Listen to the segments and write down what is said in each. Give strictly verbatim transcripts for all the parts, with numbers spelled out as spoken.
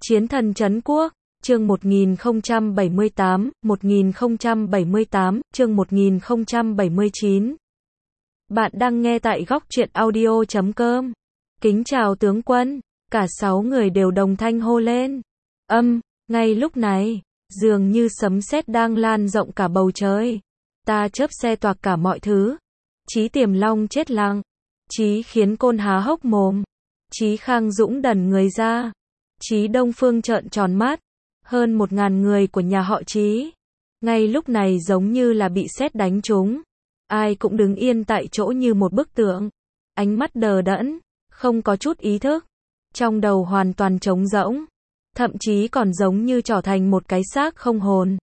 Chiến thần trấn quốc, chương một nghìn không trăm bảy mươi tám, một nghìn không trăm bảy mươi tám, chương một nghìn không trăm bảy mươi chín. Bạn đang nghe tại góc truyện audio chấm com. Kính chào tướng quân, cả sáu người đều đồng thanh hô lên. Âm, ngay lúc này, dường như sấm sét đang lan rộng cả bầu trời. Ta chớp xe toạc cả mọi thứ. Chí Tiềm Long chết lặng. Chí Khiến Côn há hốc mồm. Chí Khang Dũng đần người ra. Chí Đông Phương trợn tròn mắt. Hơn một ngàn người của nhà họ Chí. Ngay lúc này giống như là bị sét đánh trúng. Ai cũng đứng yên tại chỗ như một bức tượng. Ánh mắt đờ đẫn, không có chút ý thức. Trong đầu hoàn toàn trống rỗng. Thậm chí còn giống như trở thành một cái xác không hồn.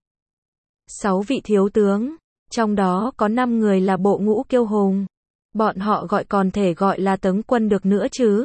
Sáu vị thiếu tướng. Trong đó có năm người là bộ ngũ kiêu hùng. Bọn họ gọi còn thể gọi là tướng quân được nữa chứ.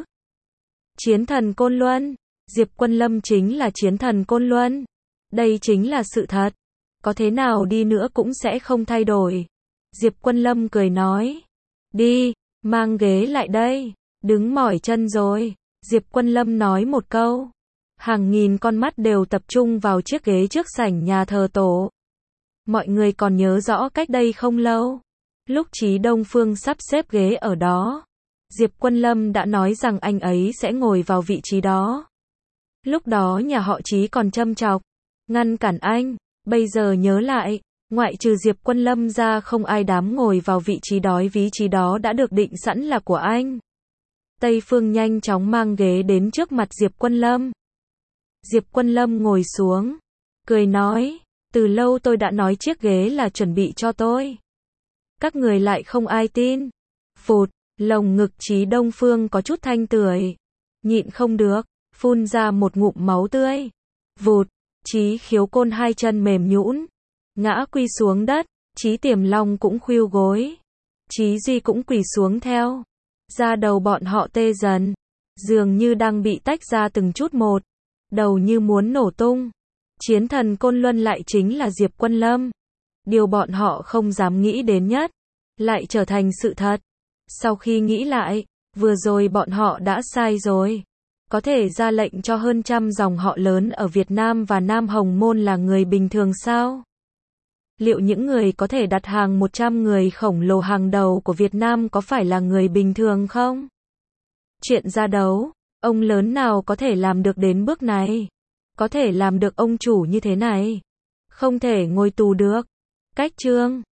Chiến thần Côn Luân. Diệp Quân Lâm chính là chiến thần Côn Luân. Đây chính là sự thật. Có thế nào đi nữa cũng sẽ không thay đổi. Diệp Quân Lâm cười nói. Đi, mang ghế lại đây. Đứng mỏi chân rồi. Diệp Quân Lâm nói một câu. Hàng nghìn con mắt đều tập trung vào chiếc ghế trước sảnh nhà thờ tổ. Mọi người còn nhớ rõ cách đây không lâu. Lúc Chí Đông Phương sắp xếp ghế ở đó. Diệp Quân Lâm đã nói rằng anh ấy sẽ ngồi vào vị trí đó. Lúc đó nhà họ Chí còn châm chọc, ngăn cản anh. Bây giờ nhớ lại, ngoại trừ Diệp Quân Lâm ra không ai dám ngồi vào vị trí đó, vị trí đó đã được định sẵn là của anh. Tây Phương nhanh chóng mang ghế đến trước mặt Diệp Quân Lâm. Diệp Quân Lâm ngồi xuống, cười nói, từ lâu tôi đã nói chiếc ghế là chuẩn bị cho tôi. Các người lại không ai tin. Phụt, lồng ngực Chí Đông Phương có chút thanh tưởi, nhịn không được, phun ra một ngụm máu tươi. Vụt, Chí Khiếu Côn hai chân mềm nhũn, ngã quy xuống đất. Chí Tiềm Long cũng khuỵu gối. Chí Duy cũng quỳ xuống theo. Da đầu bọn họ tê dần, dường như đang bị tách ra từng chút một, đầu như muốn nổ tung. Chiến thần Côn Luân lại chính là Diệp Quân Lâm. Điều bọn họ không dám nghĩ đến nhất, lại trở thành sự thật. Sau khi nghĩ lại, vừa rồi bọn họ đã sai rồi. Có thể ra lệnh cho hơn trăm dòng họ lớn ở Việt Nam và Nam Hồng Môn là người bình thường sao? Liệu những người có thể đặt hàng một trăm người khổng lồ hàng đầu của Việt Nam có phải là người bình thường không? Chuyện ra đấu, ông lớn nào có thể làm được đến bước này? Có thể làm được ông chủ như thế này? Không thể ngồi tù được. Cách chương